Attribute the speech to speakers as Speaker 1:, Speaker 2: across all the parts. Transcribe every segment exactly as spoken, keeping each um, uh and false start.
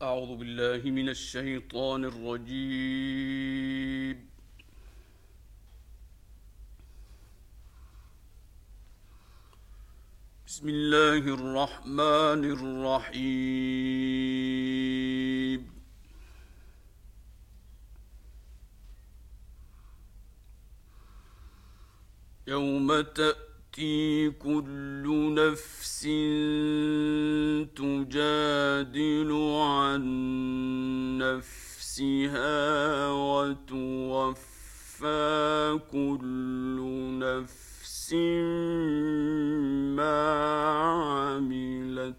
Speaker 1: أعوذ بالله من الشيطان الرجيم. بسم الله الرحمن الرحيم. يوم تأتي كل نفس تجادل عن نفسها وتوفى كل نفس ما عملت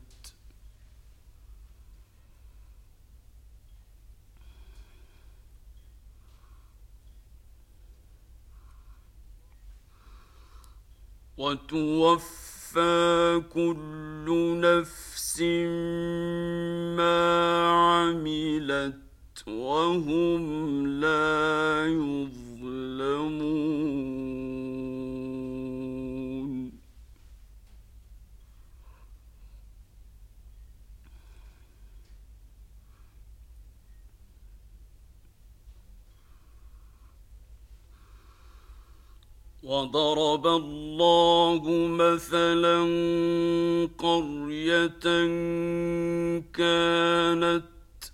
Speaker 1: وتوفى كل نفس ما عملت وهم لا يظلمون. وضرب الله مثلا قرية كانت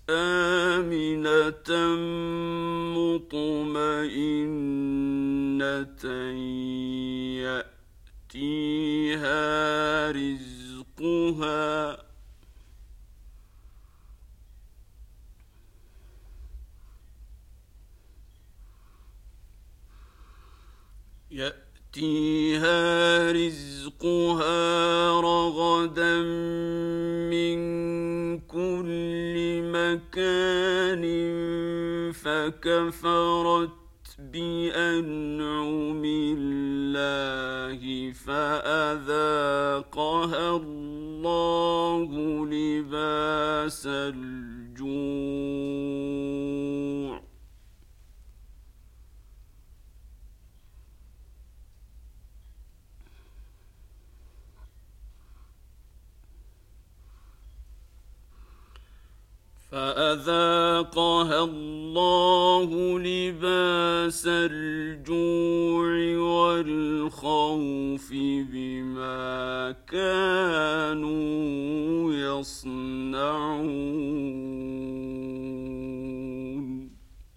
Speaker 1: آمنة مطمئنة يأتيها رزقها يأتيها رزقها رغدا من كل مكان فكفرت بأنعم الله فأذاقها الله لباس الجوع فأذاقها الله لباس الجوع والخوف بما كانوا يصنعون.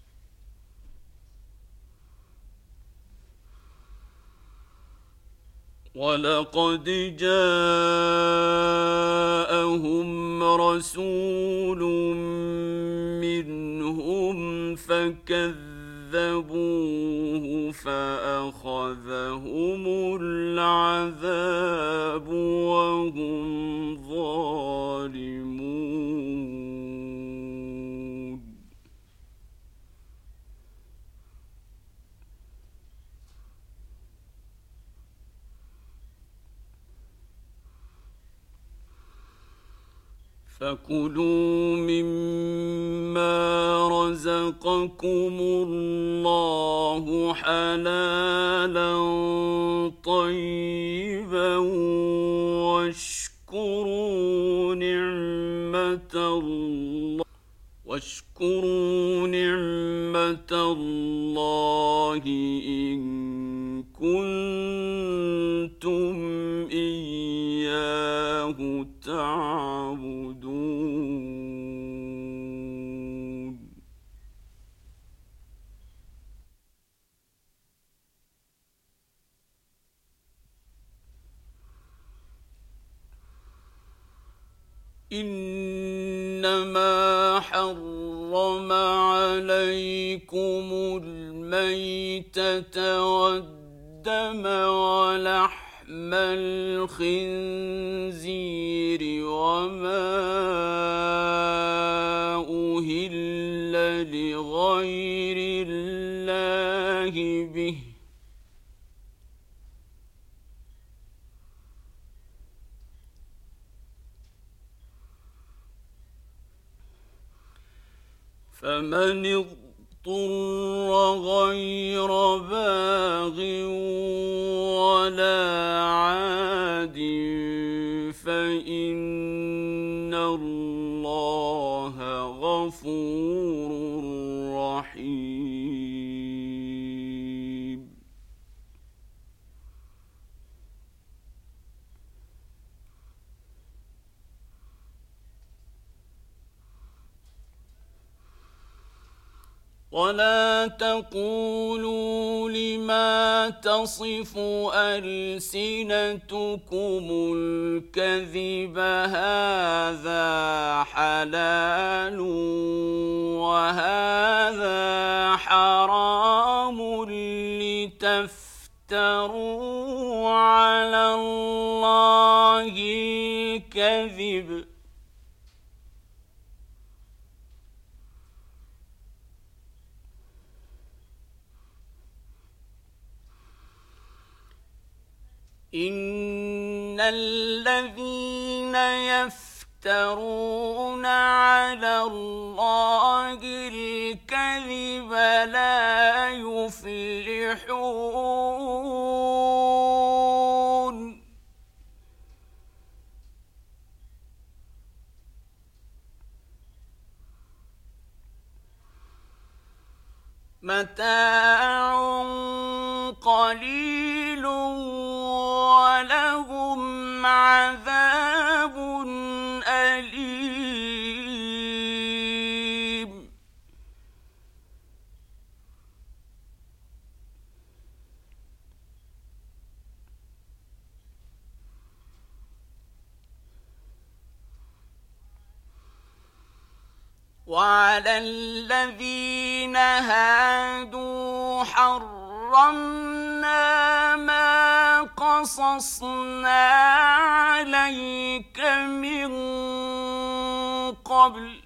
Speaker 1: ولقد جاءهم رسول منهم فكذبوه فأخذهم العذاب وهم ظالمون. فكلوا مما رزقكم الله حلالا طيبا واشكروا نعمة الله واشكروا نعمة الله إن كنتم إياه تعبدون. إنما حرم عليكم الميتة والدم ولحم الخنزير وما أهل لغير الله به فمن اضطر غير باغ ولا عاد فإن الله ولا تقولوا لما تصف ألسنتكم الكذب هذا حلال وهذا حرام لتفتروا على الله الكذب إن الذين يفترون على الله الكذب لا يفلحون متاع قليل ولهم عذاب أليم وعلى الذين هادوا حرمنا ما قصصنا عليك من قبل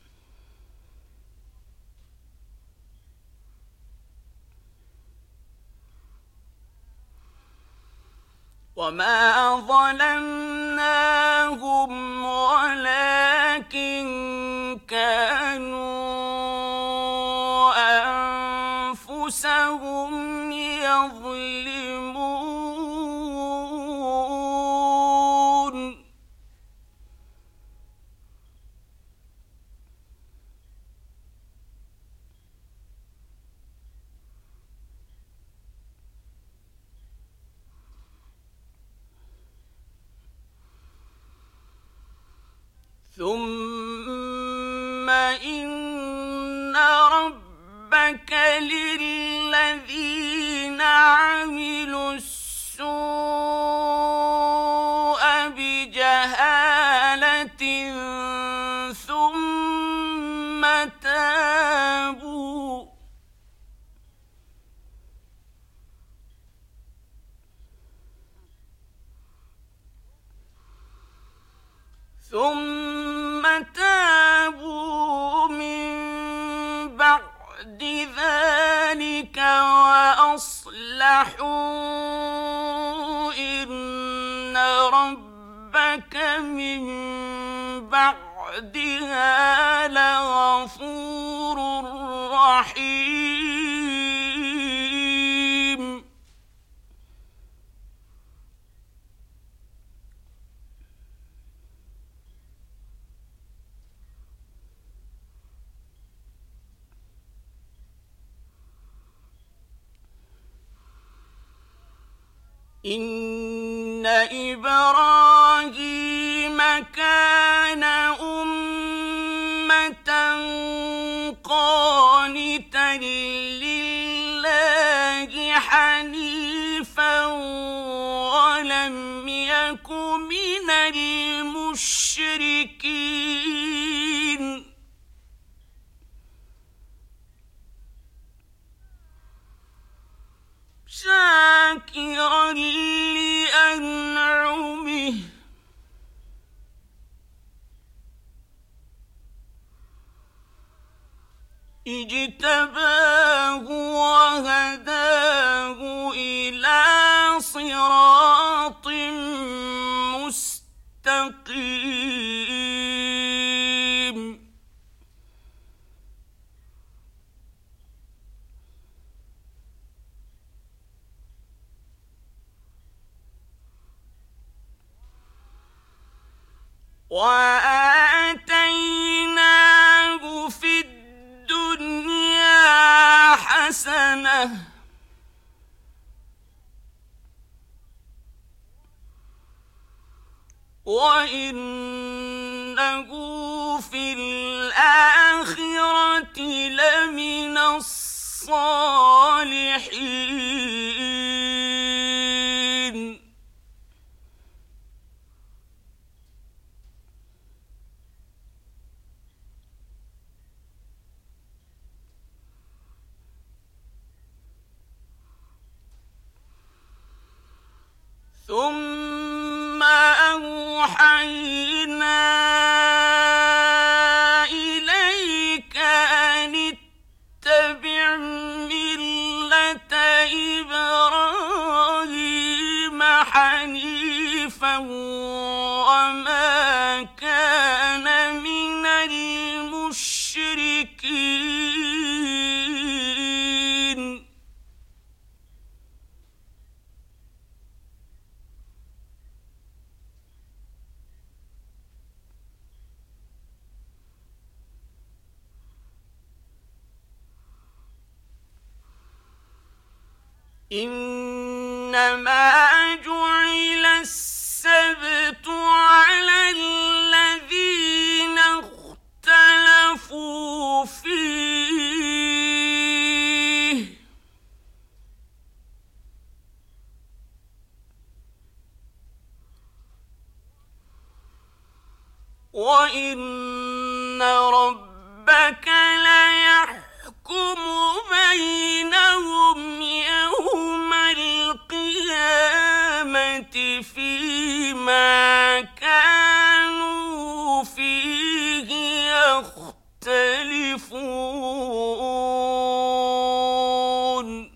Speaker 1: وما ظلمناهم ولكن كانوا أنفسهم يظلمون ثم إن ربك للذين عملوا السوء بجهالة ثم تابوا ثم تابوا من بعد ذلك وأصلحوا إن ربك من بعدها لغفور رحيم إن إبراهيم كان أمة قانتا لله حنيفا ولم يك من المشركين شاكرا لأنعمه اجتباه وهداه إلى صراط مستقيم وآتيناه في الدنيا حسنة وإنه في الآخرة لمن الصالحين ثم أوحينا إليك أن اتبع ملة إبراهيم حنيفا وما كان من المشركين إنما جعل السبت على الذين اختلفوا فيه وإن ربك ليحكم بينهم يوم القيامة فيما كانوا فيه يختلفون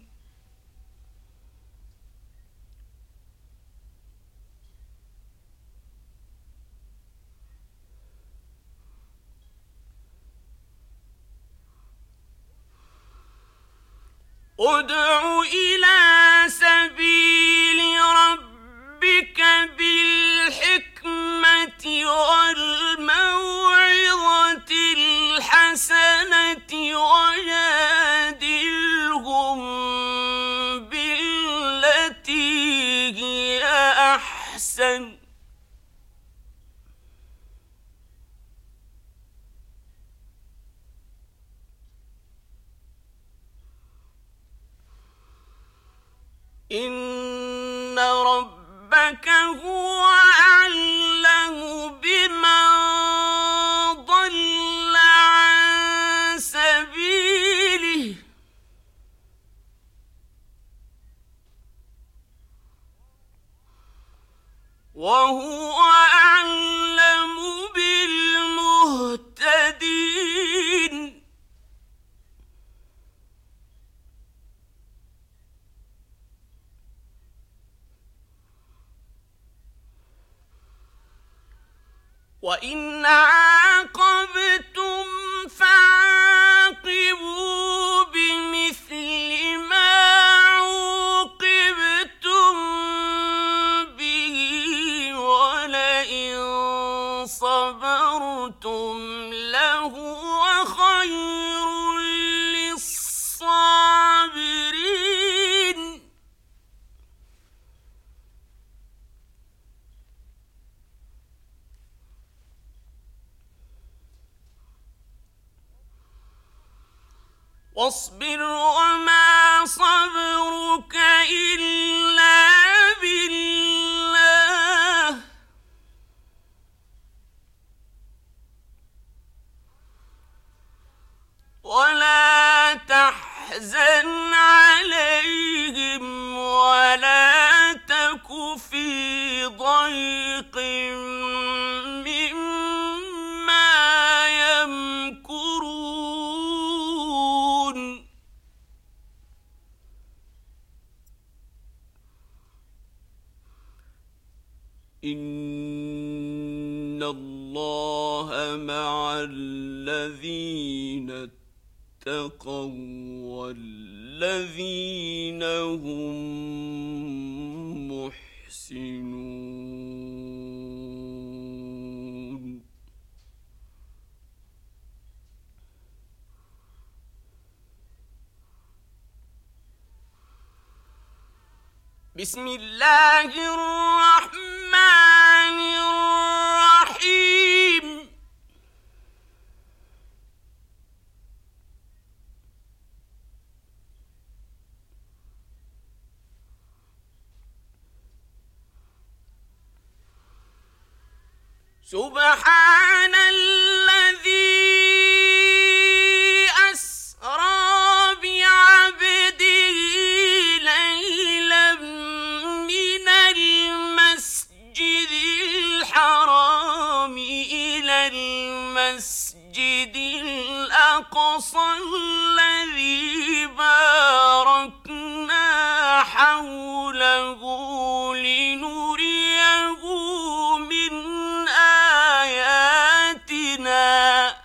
Speaker 1: ادع إلى سبيل ربك بالحكمة والموعظة الحسنة وجادلهم بالتي هي أحسن إن ربك هو أعلم بمن ضل عن سبيله وهو أعلم بالمهتدين وإن عاقبتم فعاقبوا بمثل ما عوقبتم به ولئن صبرتم لهو خير للصابرين واصبر وما صبرك إلا بالله ولا تحزن عليهم ولا تك في ضيق مما يمكرون إن الله مع الذين اتقوا والذين هم محسنون بسم الله الرحمن الرحيم سبحان الذي أسرى بعبده ليلا من المسجد الحرام إلى المسجد الأقصى الذي باركنا حوله لنريه من آياتنا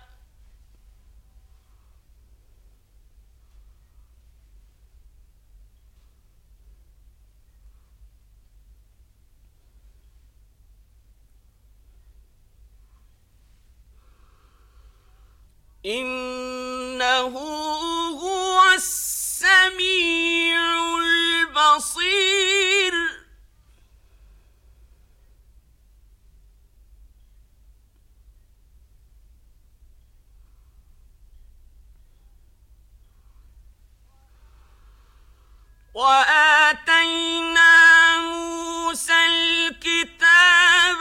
Speaker 1: إنه هو السميع البصير وآتينا موسى الكتاب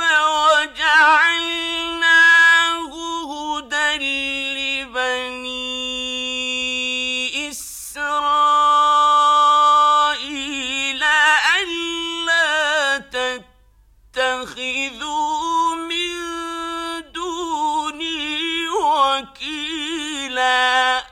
Speaker 1: وجعلناه هدى لبني إسرائيل ألا تتخذوا من دوني وكيلا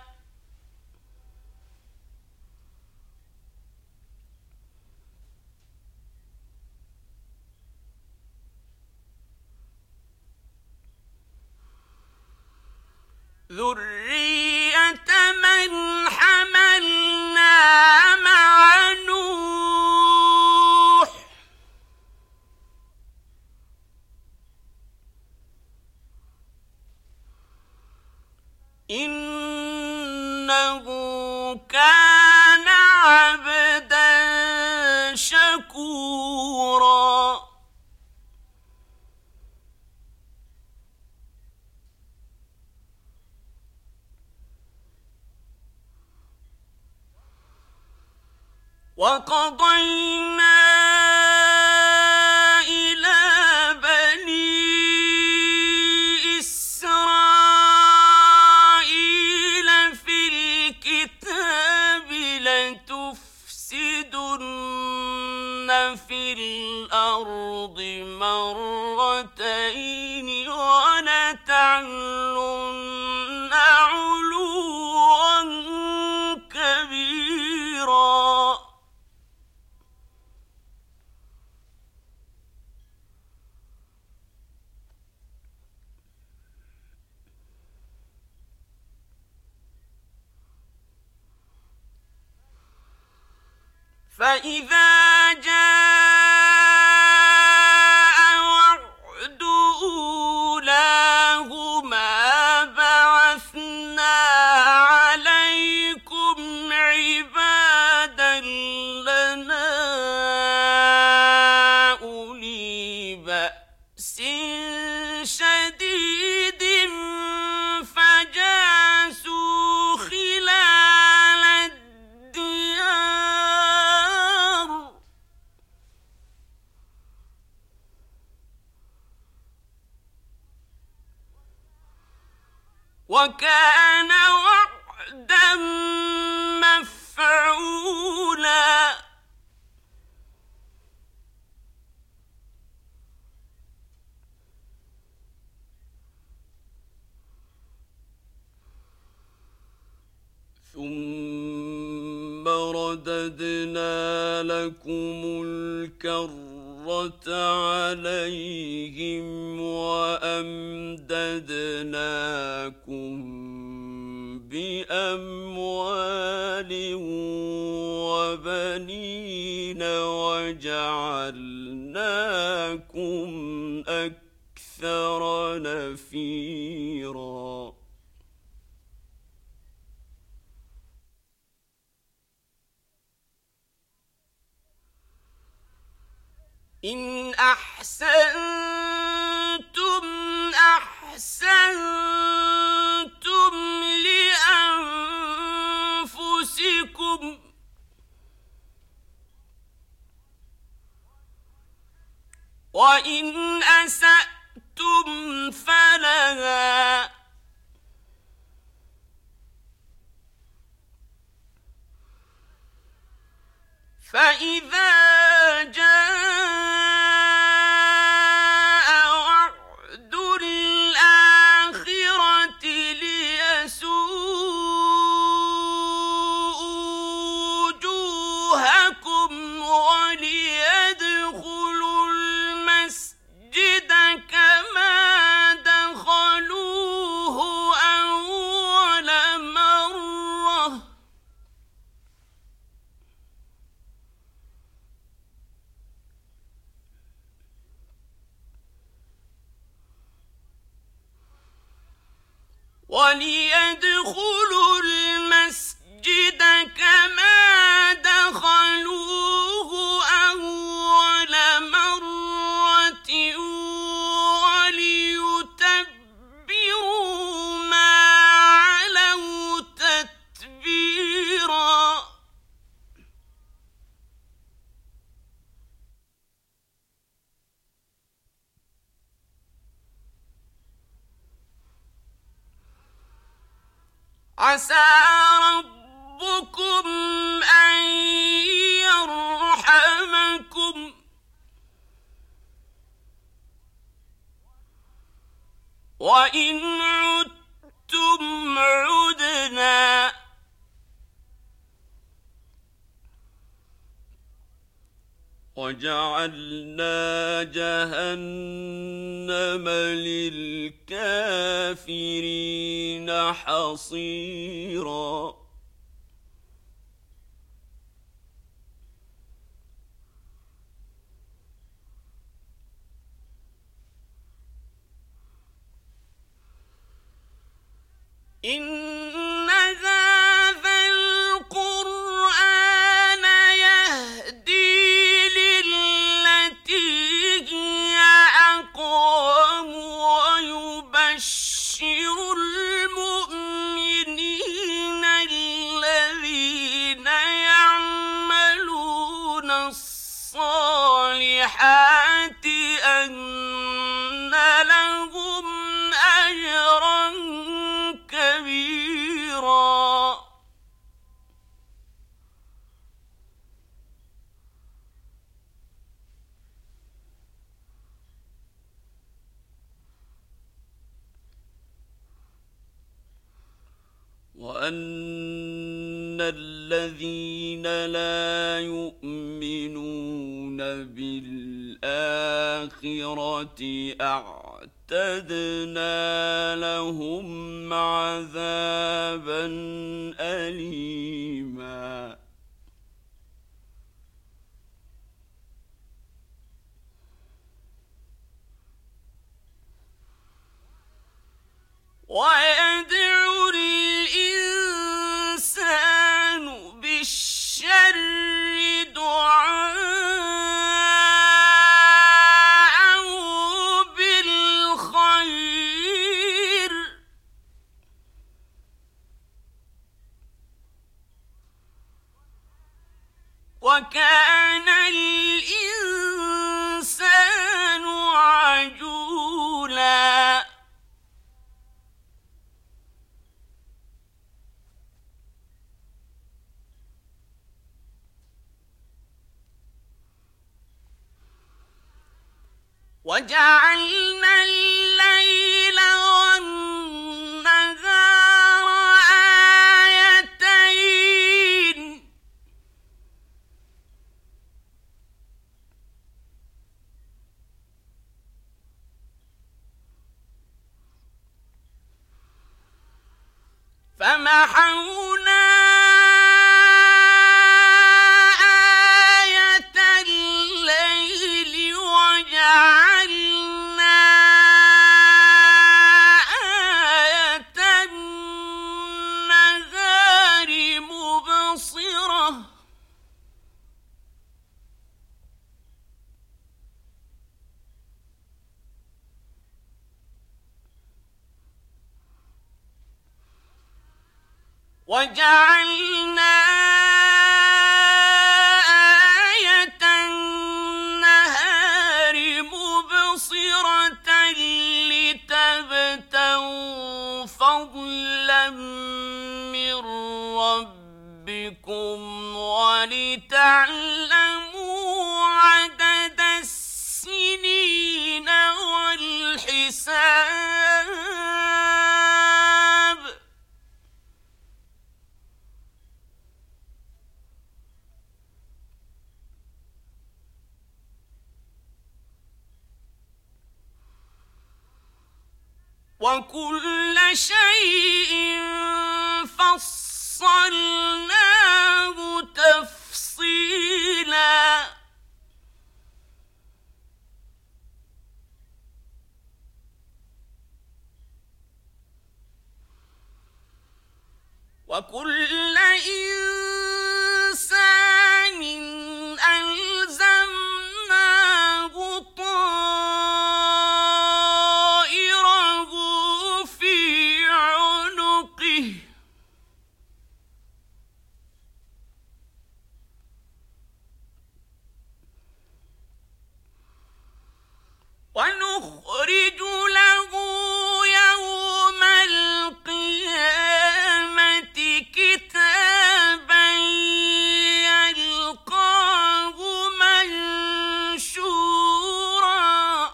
Speaker 1: ذرية من حملنا مع نوح إنه كان عبدا شكورا وقضينا إلى بني إسرائيل في الكتاب لتفسدن في الأرض مرتين ولتعلن علوا كبيرا فإذا جاء وعد أولاهما بعثنا عليكم عبادا لنا أولي بأس شديد فجاسوا خلال الديار وكان وعدا مفعولا ثم رددنا لكم الكرة عليهم وأمددناكم بأموال وبنين وجعلناكم أكثر نفيرا إن أحسنتم أحسنتم لأنفسكم وإن أسأتم فلها فإذا جاء وعد الآخرة ليسوءوا وجوهكم وليدخلوا المسجد كما دخلوه أول مرة وليدخلوا المسجد كما دخلوه أول مرة وليتبروا ما علوا تتبيرا. عسى ربكم أن يرحمكم وإن عدتم عدنا وجعلنا جهنم للكافرين حصيرا. إن هذا القرآن يهدي للتي هي أقوم ويبشر المؤمنين الذين يعملون الصالحات أن لهم أجرا كبيرا. وأن الذين لا يؤمنون بالآخرة أعتدنا لهم عذابا أليما. ويدعو الإنسان بالشر دعاءه بالخير وكان الإنسان عجولا. وجعلنا الليل والنهار آيتين فمحونا آية الليل وجعلنا آية النهار مبصرة وجعلنا آية النهار مبصرة لتبتغوا فضلا من ربكم ولتعلموا عدد السنين والحساب وكل شيء فصلناه تفصيلا وكل إنسان ألزمناه طائره في عنقه ونخرج له يوم القيامة كتابا يلقاه منشورا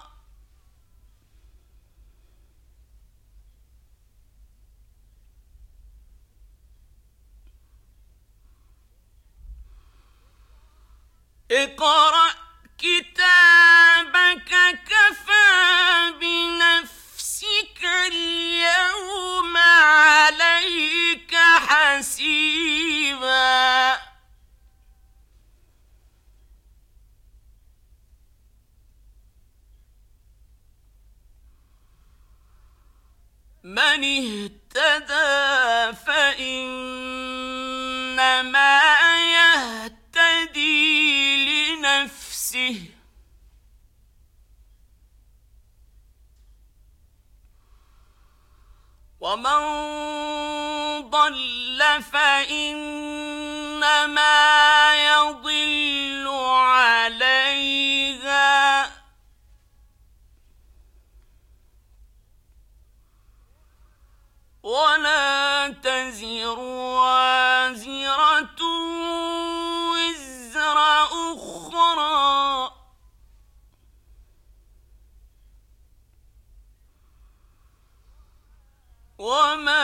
Speaker 1: اقرأ كتابك كفى بنفسك اليوم عليك حسيبا من اهتدى فإنما يهتدي لنفسه ومن ضل فإنما يضل عليها ولا تزر وازرة وزر أخرى وما